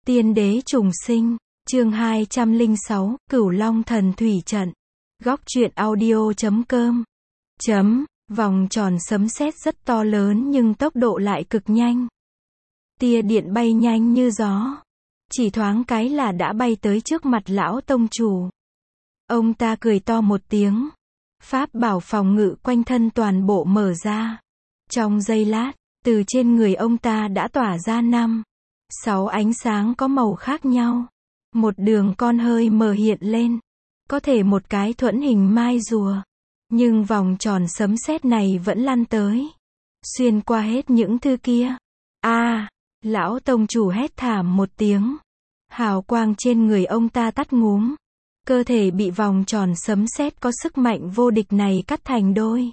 Tiên đế trùng sinh, chương 206, Cửu Long Thần Thủy Trận. Góc truyện audio.com. Vòng tròn sấm sét rất to lớn nhưng tốc độ lại cực nhanh. Tia điện bay nhanh như gió. Chỉ thoáng cái là đã bay tới trước mặt lão tông chủ. Ông ta cười to một tiếng. Pháp bảo phòng ngự quanh thân toàn bộ mở ra. Trong giây lát, từ trên người ông ta đã tỏa ra 6 ánh sáng có màu khác nhau. Một đường con hơi mờ hiện lên. Có thể một cái thuẫn hình mai rùa. Nhưng vòng tròn sấm sét này vẫn lăn tới. Xuyên qua hết những thứ kia. Lão tông chủ hét thảm một tiếng. Hào quang trên người ông ta tắt ngúm. Cơ thể bị vòng tròn sấm sét có sức mạnh vô địch này cắt thành đôi.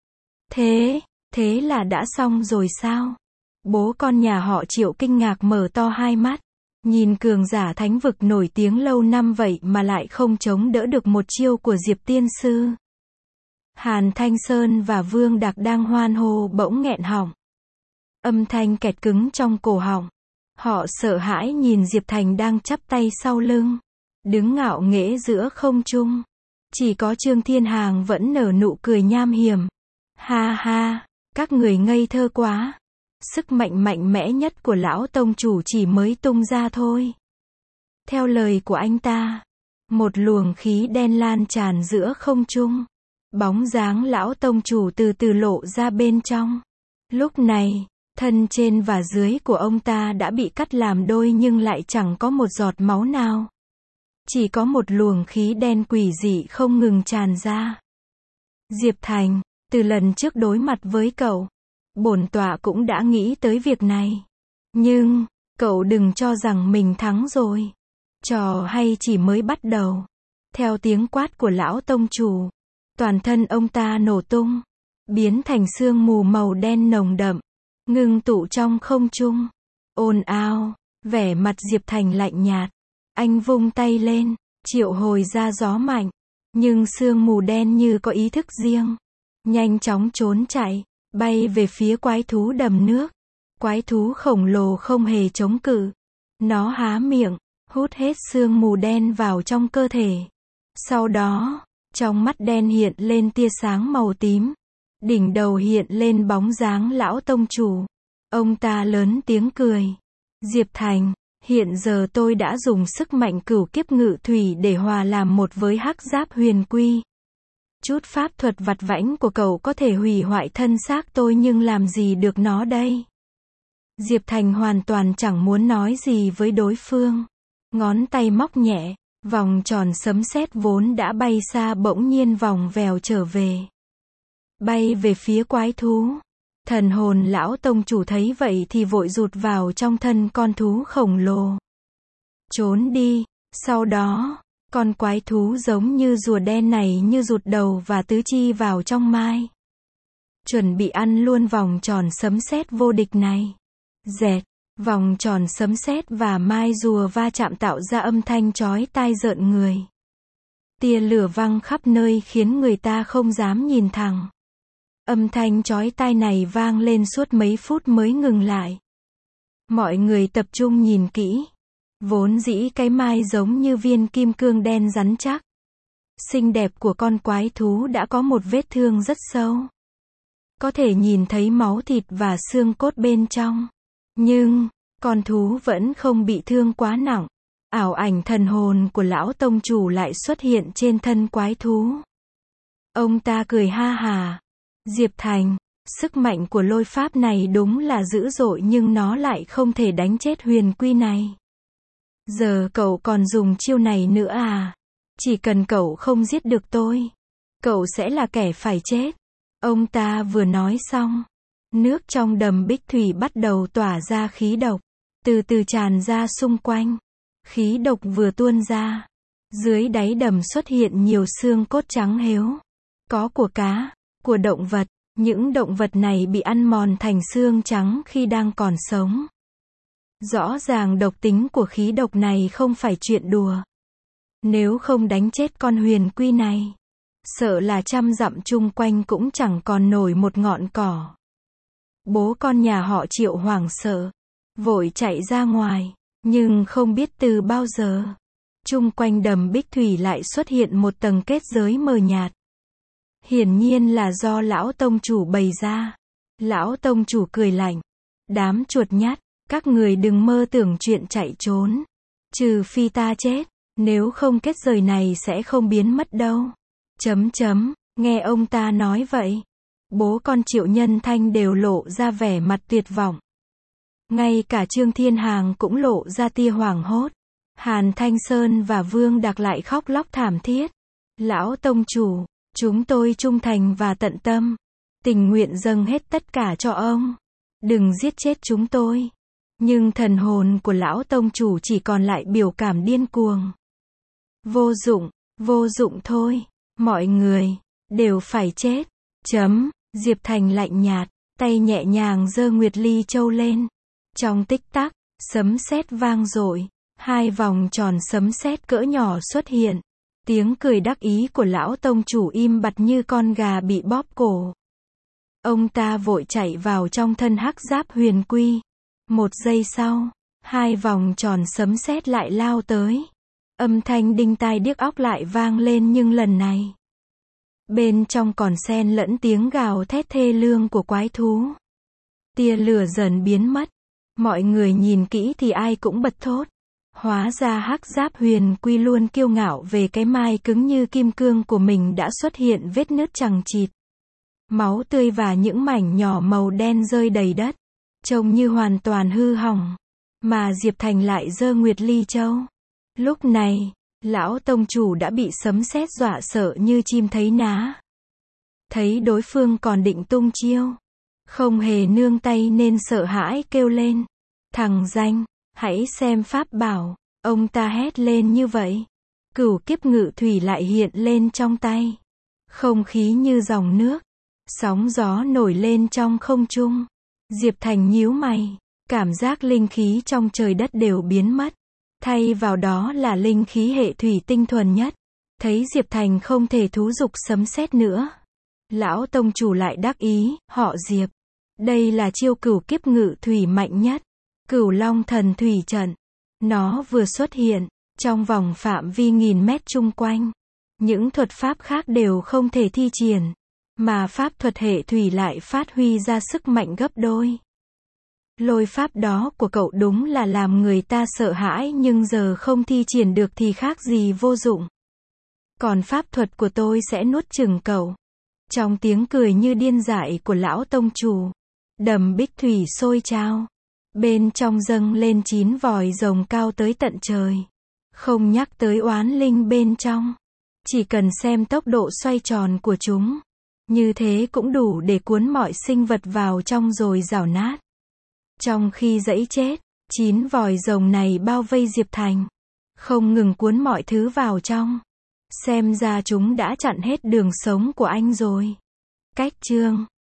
Thế là đã xong rồi sao? Bố con nhà họ Triệu kinh ngạc mở to hai mắt. Nhìn cường giả thánh vực nổi tiếng lâu năm vậy mà lại không chống đỡ được một chiêu của Diệp tiên sư. Hàn Thanh Sơn và Vương Đạc đang hoan hô bỗng nghẹn họng. Âm thanh kẹt cứng trong cổ họng. Họ sợ hãi nhìn Diệp Thành đang chắp tay sau lưng. Đứng ngạo nghễ giữa không trung. Chỉ có Trương Thiên Hàng vẫn nở nụ cười nham hiểm. Ha ha, các người ngây thơ quá. Sức mạnh mạnh mẽ nhất của lão tông chủ chỉ mới tung ra thôi. Theo lời của anh ta, một luồng khí đen lan tràn giữa không trung. Bóng dáng lão tông chủ từ từ lộ ra bên trong. Lúc này, thân trên và dưới của ông ta đã bị cắt làm đôi nhưng lại chẳng có một giọt máu nào. Chỉ có một luồng khí đen quỷ dị không ngừng tràn ra. Diệp Thành, từ lần trước đối mặt với cậu, bổn tọa cũng đã nghĩ tới việc này. Nhưng, cậu đừng cho rằng mình thắng rồi. Trò hay chỉ mới bắt đầu. Theo tiếng quát của lão tông chủ, toàn thân ông ta nổ tung, biến thành sương mù màu đen nồng đậm, ngưng tụ trong không trung. Ồn ào, vẻ mặt Diệp Thành lạnh nhạt. Anh vung tay lên, triệu hồi ra gió mạnh. Nhưng sương mù đen như có ý thức riêng. Nhanh chóng trốn chạy, bay về phía quái thú đầm nước. Quái thú khổng lồ không hề chống cự. Nó há miệng, hút hết sương mù đen vào trong cơ thể. Sau đó, trong mắt đen hiện lên tia sáng màu tím. Đỉnh đầu hiện lên bóng dáng lão tông chủ. Ông ta lớn tiếng cười. Diệp Thành, hiện giờ tôi đã dùng sức mạnh cửu kiếp ngự thủy để hòa làm một với hắc giáp huyền quy. Chút pháp thuật vặt vãnh của cậu có thể hủy hoại thân xác tôi nhưng làm gì được nó đây? Diệp Thành hoàn toàn chẳng muốn nói gì với đối phương. Ngón tay móc nhẹ, vòng tròn sấm sét vốn đã bay xa bỗng nhiên vòng vèo trở về. Bay về phía quái thú. Thần hồn lão tông chủ thấy vậy thì vội rụt vào trong thân con thú khổng lồ. Trốn đi. Sau đó, con quái thú giống như rùa đen này như rụt đầu và tứ chi vào trong mai. Chuẩn bị ăn luôn vòng tròn sấm sét vô địch này. Dẹt, vòng tròn sấm sét và mai rùa va chạm tạo ra âm thanh chói tai rợn người. Tia lửa văng khắp nơi khiến người ta không dám nhìn thẳng. Âm thanh chói tai này vang lên suốt mấy phút mới ngừng lại. Mọi người tập trung nhìn kỹ. Vốn dĩ cái mai giống như viên kim cương đen rắn chắc. Xinh đẹp của con quái thú đã có một vết thương rất sâu. Có thể nhìn thấy máu thịt và xương cốt bên trong. Nhưng, con thú vẫn không bị thương quá nặng. Ảo ảnh thần hồn của lão tông chủ lại xuất hiện trên thân quái thú. Ông ta cười ha hà. Diệp Thành, sức mạnh của lôi pháp này đúng là dữ dội nhưng nó lại không thể đánh chết huyền quy này. Giờ cậu còn dùng chiêu này nữa à? Chỉ cần cậu không giết được tôi, cậu sẽ là kẻ phải chết. Ông ta vừa nói xong, nước trong đầm bích thủy bắt đầu tỏa ra khí độc, từ từ tràn ra xung quanh. Khí độc vừa tuôn ra, dưới đáy đầm xuất hiện nhiều xương cốt trắng héo. Có của cá, của động vật, những động vật này bị ăn mòn thành xương trắng khi đang còn sống. Rõ ràng độc tính của khí độc này không phải chuyện đùa. Nếu không đánh chết con huyền quy này, sợ là 100 dặm chung quanh cũng chẳng còn nổi một ngọn cỏ. Bố con nhà họ Triệu hoảng sợ, vội chạy ra ngoài. Nhưng không biết từ bao giờ, chung quanh đầm Bích Thủy lại xuất hiện một tầng kết giới mờ nhạt. Hiển nhiên là do lão tông chủ bày ra. Lão tông chủ cười lạnh. Đám chuột nhắt, các người đừng mơ tưởng chuyện chạy trốn. Trừ phi ta chết, nếu không kết giới này sẽ không biến mất đâu. Nghe ông ta nói vậy, bố con Triệu Nhân Thanh đều lộ ra vẻ mặt tuyệt vọng. Ngay cả Trương Thiên Hàng cũng lộ ra tia hoảng hốt. Hàn Thanh Sơn và Vương Đặc lại khóc lóc thảm thiết. Lão tông chủ, chúng tôi trung thành và tận tâm, tình nguyện dâng hết tất cả cho ông. Đừng giết chết chúng tôi. Nhưng thần hồn của lão tông chủ chỉ còn lại biểu cảm điên cuồng. Vô dụng thôi. Mọi người đều phải chết. Diệp Thành lạnh nhạt, tay nhẹ nhàng giơ Nguyệt Ly Châu lên. Trong tích tắc, sấm sét vang dội, 2 vòng tròn sấm sét cỡ nhỏ xuất hiện. Tiếng cười đắc ý của lão tông chủ im bặt như con gà bị bóp cổ. Ông ta vội chạy vào trong thân hắc giáp huyền quy. 1 giây sau, 2 vòng tròn sấm sét lại lao tới. Âm thanh đinh tai điếc óc lại vang lên, nhưng lần này, bên trong còn xen lẫn tiếng gào thét thê lương của quái thú. Tia lửa dần biến mất. Mọi người nhìn kỹ thì ai cũng bật thốt. Hóa ra hắc giáp huyền quy luôn kiêu ngạo về cái mai cứng như kim cương của mình đã xuất hiện vết nứt chằng chịt. Máu tươi và những mảnh nhỏ màu đen rơi đầy đất, trông như hoàn toàn hư hỏng. Mà Diệp Thành lại giơ Nguyệt Ly Châu. Lúc này, lão tông chủ đã bị sấm sét dọa sợ như chim thấy ná. Thấy đối phương còn định tung chiêu, không hề nương tay nên sợ hãi kêu lên. Thằng danh, hãy xem pháp bảo. Ông ta hét lên như vậy. Cửu kiếp ngự thủy lại hiện lên trong tay. Không khí như dòng nước. Sóng gió nổi lên trong không trung. Diệp Thành nhíu mày. Cảm giác linh khí trong trời đất đều biến mất. Thay vào đó là linh khí hệ thủy tinh thuần nhất. Thấy Diệp Thành không thể thú dục sấm sét nữa, lão tông chủ lại đắc ý, họ Diệp. Đây là chiêu cửu kiếp ngự thủy mạnh nhất. Cửu Long Thần Thủy Trận. Nó vừa xuất hiện, trong vòng phạm vi 1000 mét chung quanh, những thuật pháp khác đều không thể thi triển, mà pháp thuật hệ thủy lại phát huy ra sức mạnh gấp đôi. Lôi pháp đó của cậu đúng là làm người ta sợ hãi, nhưng giờ không thi triển được thì khác gì vô dụng. Còn pháp thuật của tôi sẽ nuốt chửng cậu. Trong tiếng cười như điên dại của lão tông chủ, đầm Bích Thủy sôi trào. Bên trong dâng lên 9 vòi rồng cao tới tận trời. Không nhắc tới oán linh bên trong. Chỉ cần xem tốc độ xoay tròn của chúng, như thế cũng đủ để cuốn mọi sinh vật vào trong rồi rào nát. Trong khi giãy chết, 9 vòi rồng này bao vây Diệp Thành, không ngừng cuốn mọi thứ vào trong. Xem ra chúng đã chặn hết đường sống của anh rồi. Cách chương